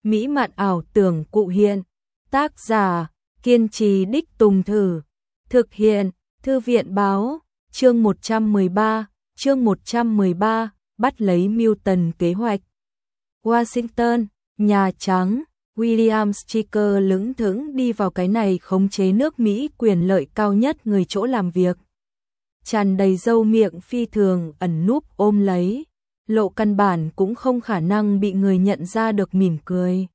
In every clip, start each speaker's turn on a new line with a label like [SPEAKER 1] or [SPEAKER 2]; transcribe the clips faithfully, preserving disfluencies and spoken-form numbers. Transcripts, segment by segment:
[SPEAKER 1] mỹ mạn ảo tưởng cụ hiện. Tác giả, kiên trì đích tùng thử. Thực hiện, Thư viện báo, chương một trăm mười ba, chương một trăm mười ba, bắt lấy Milton kế hoạch. Washington, Nhà Trắng, William Stryker lững thững đi vào cái này khống chế nước Mỹ quyền lợi cao nhất người chỗ làm việc. Tràn đầy râu miệng phi thường ẩn núp ôm lấy, lộ căn bản cũng không khả năng bị người nhận ra được mỉm cười.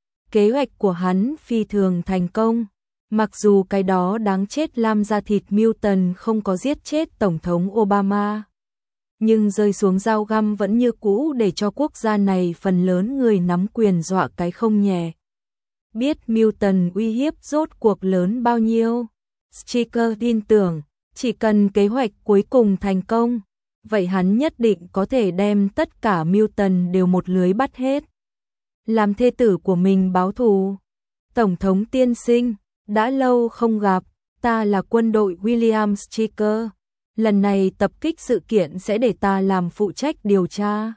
[SPEAKER 1] Kế hoạch của hắn phi thường thành công, mặc dù cái đó đáng chết lam da thịt Milton không có giết chết Tổng thống Obama. Nhưng rơi xuống dao găm vẫn như cũ để cho quốc gia này phần lớn người nắm quyền dọa cái không nhẹ. Biết Milton uy hiếp rốt cuộc lớn bao nhiêu, Stryker tin tưởng, chỉ cần kế hoạch cuối cùng thành công, vậy hắn nhất định có thể đem tất cả Milton đều một lưới bắt hết. Làm thê tử của mình báo thù. Tổng thống tiên sinh, đã lâu không gặp, ta là quân đội William Stryker. Lần này tập kích sự kiện sẽ để ta làm phụ trách điều tra.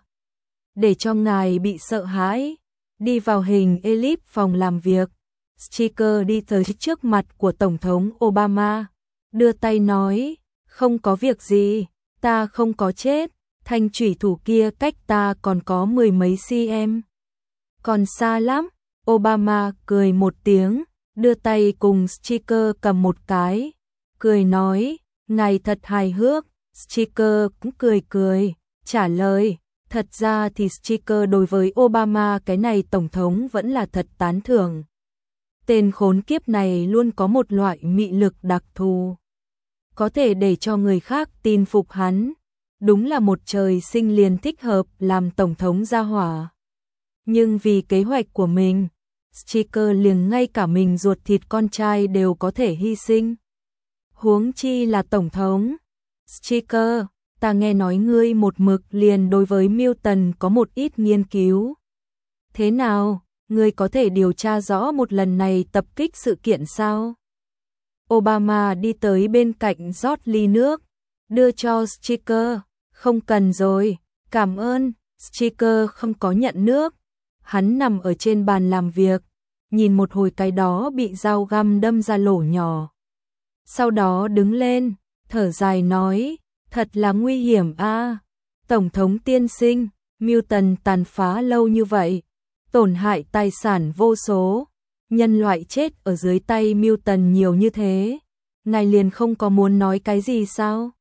[SPEAKER 1] Để cho ngài bị sợ hãi, đi vào hình elip phòng làm việc. Stryker đi tới trước mặt của Tổng thống Obama, đưa tay nói, không có việc gì, ta không có chết, thanh chủy thủ kia cách ta còn có mười mấy cm. Còn xa lắm, Obama cười một tiếng, đưa tay cùng Stryker cầm một cái, cười nói, ngài thật hài hước. Stryker cũng cười cười, trả lời, thật ra thì Stryker đối với Obama cái này tổng thống vẫn là thật tán thưởng. Tên khốn kiếp này luôn có một loại mị lực đặc thù, có thể để cho người khác tin phục hắn, đúng là một trời sinh liền thích hợp làm tổng thống gia hỏa. Nhưng vì kế hoạch của mình, Stryker liền ngay cả mình ruột thịt con trai đều có thể hy sinh. Huống chi là tổng thống. Stryker, ta nghe nói ngươi một mực liền đối với Milton có một ít nghiên cứu. Thế nào, ngươi có thể điều tra rõ một lần này tập kích sự kiện sao? Obama đi tới bên cạnh rót ly nước, đưa cho Stryker, không cần rồi, cảm ơn. Stryker không có nhận nước. Hắn nằm ở trên bàn làm việc, nhìn một hồi cái đó bị dao găm đâm ra lỗ nhỏ. Sau đó đứng lên, thở dài nói, thật là nguy hiểm a. Tổng thống tiên sinh, Milton tàn phá lâu như vậy, tổn hại tài sản vô số, nhân loại chết ở dưới tay Milton nhiều như thế, ngài liền không có muốn nói cái gì sao?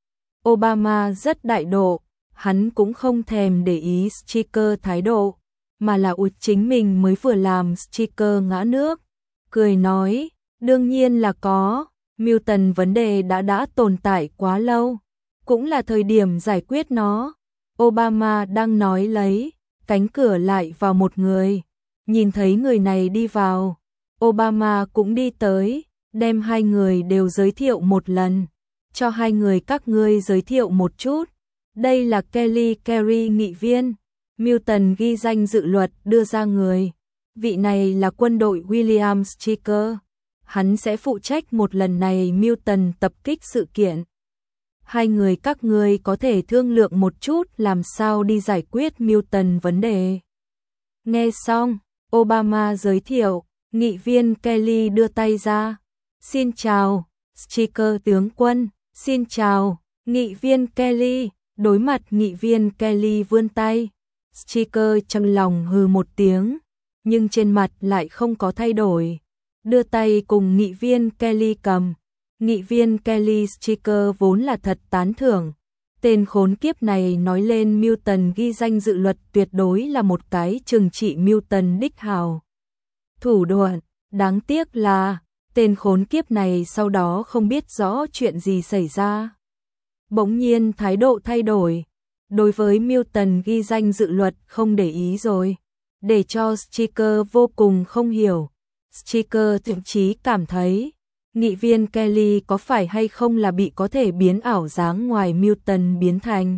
[SPEAKER 1] Obama rất đại độ, hắn cũng không thèm để ý Stryker thái độ, mà là ụt chính mình mới vừa làm Stryker ngã nước, cười nói, đương nhiên là có, Milton vấn đề đã đã tồn tại quá lâu, cũng là thời điểm giải quyết nó. Obama đang nói lấy, cánh cửa lại vào một người, nhìn thấy người này đi vào, Obama cũng đi tới, đem hai người đều giới thiệu một lần, cho hai người các ngươi giới thiệu một chút, đây là Kelly Kerry nghị viên. Milton ghi danh dự luật đưa ra người, vị này là quân đội William Stryker, hắn sẽ phụ trách một lần này Milton tập kích sự kiện. Hai người các ngươi có thể thương lượng một chút làm sao đi giải quyết Milton vấn đề. Nghe xong, Obama giới thiệu, nghị viên Kelly đưa tay ra, xin chào, Stryker tướng quân, xin chào, nghị viên Kelly, đối mặt nghị viên Kelly vươn tay. Stryker trong lòng hừ một tiếng, nhưng trên mặt lại không có thay đổi, đưa tay cùng nghị viên Kelly cầm. Nghị viên Kelly Stryker vốn là thật tán thưởng, tên khốn kiếp này nói lên Milton ghi danh dự luật tuyệt đối là một cái trừng trị Milton đích hào. Thủ đoạn, đáng tiếc là, tên khốn kiếp này sau đó không biết rõ chuyện gì xảy ra. Bỗng nhiên thái độ thay đổi. Đối với Milton ghi danh dự luật không để ý rồi, để cho Stryker vô cùng không hiểu. Stryker thậm chí cảm thấy, nghị viên Kelly có phải hay không là bị có thể biến ảo dáng ngoài Milton biến thành.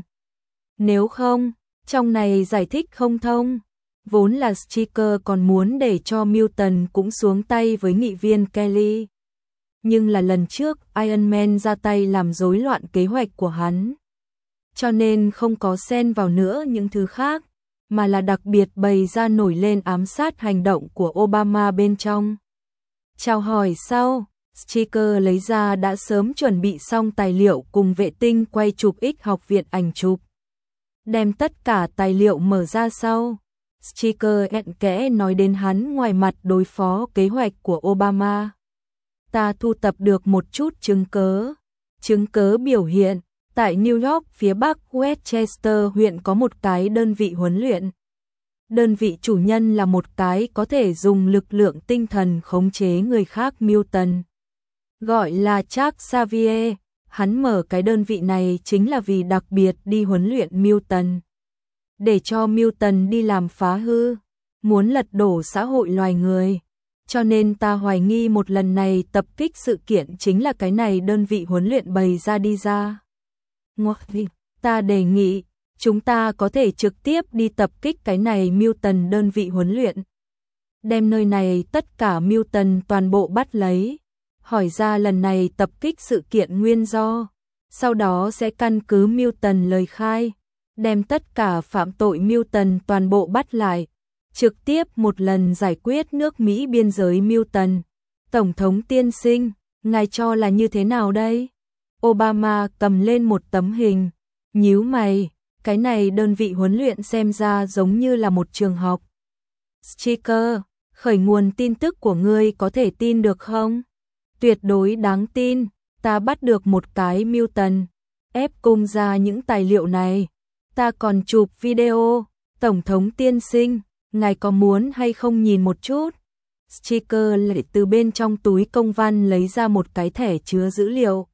[SPEAKER 1] Nếu không, trong này giải thích không thông, vốn là Stryker còn muốn để cho Milton cũng xuống tay với nghị viên Kelly. Nhưng là lần trước Iron Man ra tay làm rối loạn kế hoạch của hắn, cho nên không có xen vào nữa những thứ khác, mà là đặc biệt bày ra nổi lên ám sát hành động của Obama bên trong. Chào hỏi sau, Sticker lấy ra đã sớm chuẩn bị xong tài liệu cùng vệ tinh quay chụp X học viện ảnh chụp. Đem tất cả tài liệu mở ra sau, Sticker ẹn kẽ nói đến hắn ngoài mặt đối phó kế hoạch của Obama. Ta thu tập được một chút chứng cớ. Chứng cớ biểu hiện, tại New York phía bắc Westchester huyện có một cái đơn vị huấn luyện. Đơn vị chủ nhân là một cái có thể dùng lực lượng tinh thần khống chế người khác mutant. Gọi là Chuck Xavier, hắn mở cái đơn vị này chính là vì đặc biệt đi huấn luyện mutant. Để cho mutant đi làm phá hư, muốn lật đổ xã hội loài người. Cho nên ta hoài nghi một lần này tập kích sự kiện chính là cái này đơn vị huấn luyện bày ra đi ra. Ta đề nghị, chúng ta có thể trực tiếp đi tập kích cái này mutant đơn vị huấn luyện. Đem nơi này tất cả mutant toàn bộ bắt lấy, hỏi ra lần này tập kích sự kiện nguyên do. Sau đó sẽ căn cứ mutant lời khai, đem tất cả phạm tội mutant toàn bộ bắt lại. Trực tiếp một lần giải quyết nước Mỹ biên giới mutant. Tổng thống tiên sinh, ngài cho là như thế nào đây? Obama cầm lên một tấm hình, nhíu mày, cái này đơn vị huấn luyện xem ra giống như là một trường học. Sticker, khởi nguồn tin tức của ngươi có thể tin được không? Tuyệt đối đáng tin, ta bắt được một cái mutant, ép cung ra những tài liệu này. Ta còn chụp video, Tổng thống tiên sinh. Ngài có muốn hay không nhìn một chút? Sticker lại từ bên trong túi công văn lấy ra một cái thẻ chứa dữ liệu.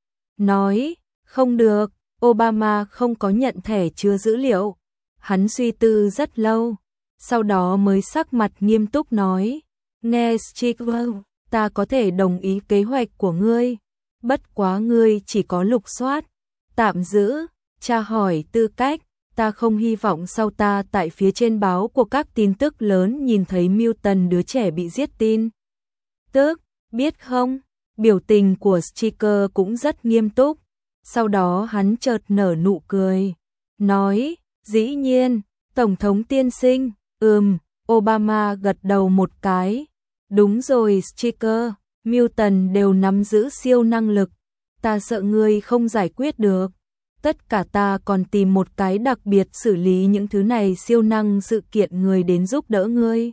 [SPEAKER 1] Nói, không được, Obama không có nhận thẻ chứa dữ liệu. Hắn suy tư rất lâu, sau đó mới sắc mặt nghiêm túc nói. Nghe Sticker, ta có thể đồng ý kế hoạch của ngươi. Bất quá ngươi chỉ có lục soát, tạm giữ, tra hỏi tư cách. Ta không hy vọng sau ta tại phía trên báo của các tin tức lớn nhìn thấy mutant đứa trẻ bị giết tin. Tức, biết không? Biểu tình của Sticker cũng rất nghiêm túc. Sau đó hắn chợt nở nụ cười. Nói, dĩ nhiên, Tổng thống tiên sinh, ừm, Obama gật đầu một cái. Đúng rồi Sticker, mutant đều nắm giữ siêu năng lực. Ta sợ ngươi không giải quyết được. Tất cả ta còn tìm một cái đặc biệt xử lý những thứ này siêu năng sự kiện người đến giúp đỡ ngươi.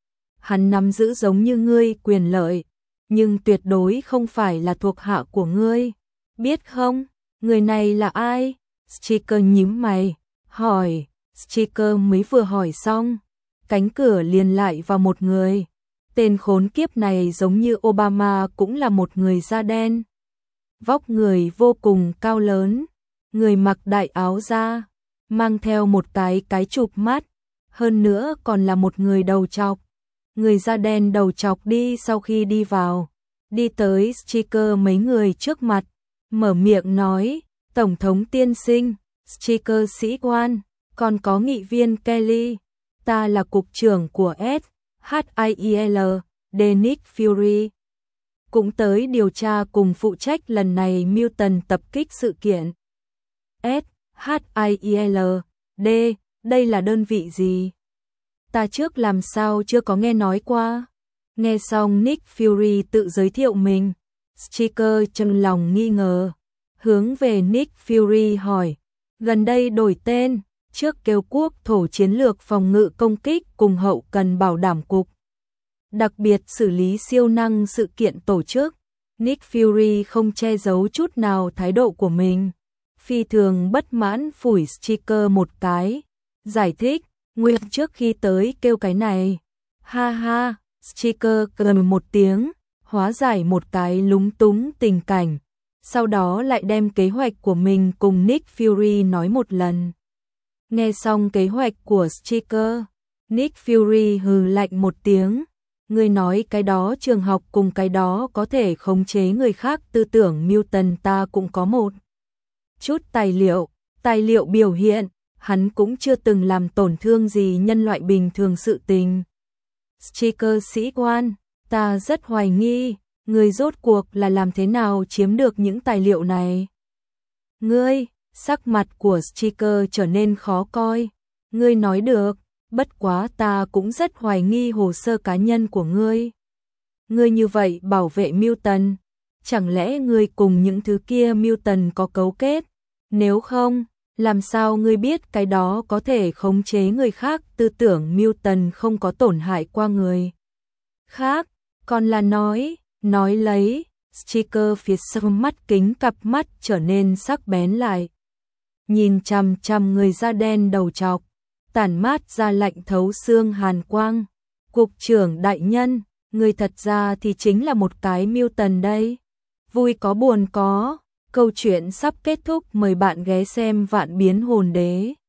[SPEAKER 1] Hắn nắm giữ giống như ngươi quyền lợi, nhưng tuyệt đối không phải là thuộc hạ của ngươi. Biết không, người này là ai? Sticker nhíu mày, hỏi. Sticker mới vừa hỏi xong, cánh cửa liền lại vào một người. Tên khốn kiếp này giống như Obama cũng là một người da đen. Vóc người vô cùng cao lớn. Người mặc đại áo da, mang theo một cái cái chụp mắt, hơn nữa còn là một người đầu trọc. Người da đen đầu trọc đi sau khi đi vào, đi tới Sticker mấy người trước mặt, mở miệng nói, Tổng thống tiên sinh, Sticker sĩ quan, còn có nghị viên Kelly, ta là cục trưởng của S H I E L, Nick Fury. Cũng tới điều tra cùng phụ trách lần này mutant tập kích sự kiện. S H I E L D, đây là đơn vị gì? Ta trước làm sao chưa có nghe nói qua? Nghe xong Nick Fury tự giới thiệu mình, Sticker trong lòng nghi ngờ, hướng về Nick Fury hỏi, gần đây đổi tên, trước kêu quốc thổ chiến lược phòng ngự công kích cùng hậu cần bảo đảm cục. Đặc biệt xử lý siêu năng sự kiện tổ chức, Nick Fury không che giấu chút nào thái độ của mình. Phi thường bất mãn phủi Sticker một cái, giải thích, nguyên trước khi tới kêu cái này. Ha ha, Sticker cười một tiếng, hóa giải một cái lúng túng tình cảnh, sau đó lại đem kế hoạch của mình cùng Nick Fury nói một lần. Nghe xong kế hoạch của Sticker, Nick Fury hừ lạnh một tiếng, người nói cái đó trường học cùng cái đó có thể khống chế người khác tư tưởng mutant ta cũng có một chút tài liệu, tài liệu biểu hiện, hắn cũng chưa từng làm tổn thương gì nhân loại bình thường sự tình. Sticker sĩ quan, ta rất hoài nghi, người rốt cuộc là làm thế nào chiếm được những tài liệu này? Ngươi, sắc mặt của Sticker trở nên khó coi, ngươi nói được, bất quá ta cũng rất hoài nghi hồ sơ cá nhân của ngươi. Ngươi như vậy bảo vệ Milton, chẳng lẽ ngươi cùng những thứ kia Milton có cấu kết? Nếu không, làm sao ngươi biết cái đó có thể khống chế người khác tư tưởng Milton không có tổn hại qua người khác? Còn là nói, nói lấy, Sticker phía sau mắt kính cặp mắt trở nên sắc bén lại. Nhìn chằm chằm người da đen đầu trọc, tản mát ra lạnh thấu xương hàn quang. Cục trưởng đại nhân, người thật ra thì chính là một cái Milton đây. Vui có buồn có, câu chuyện sắp kết thúc, mời bạn ghé xem Vạn Biến Hồn Đế.